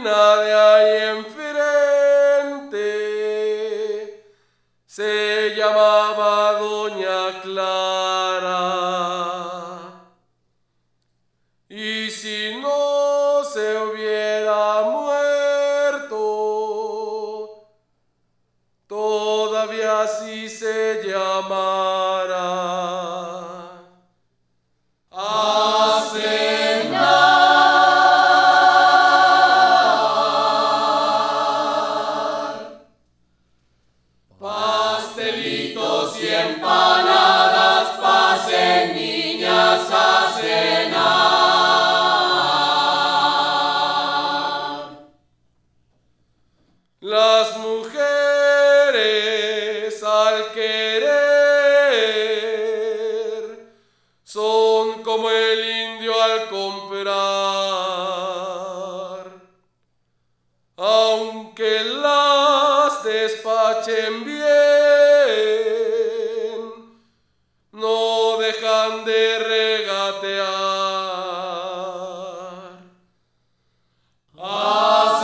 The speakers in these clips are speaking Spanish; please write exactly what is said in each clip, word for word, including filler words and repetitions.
vecina de ahí enfrente se llamaba Doña Clara. Y si no se hubiera muerto, todavía así se llamara. A cenar. Pastelitos y empanadas, pasen niñas a cenar. Las mujeres al querer son como el indio al comprar, aunque las despachen bien, no dejan de regatear. A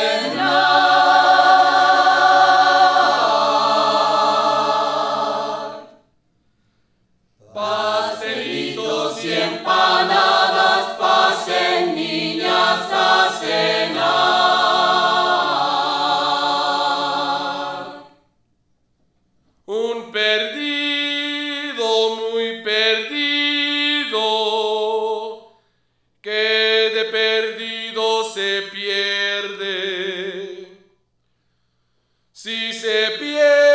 cenar. Pastelitos y empanadas, pasen niñas a cenar. Un perdido, muy perdido, que de perdido se pierde. Si se pierde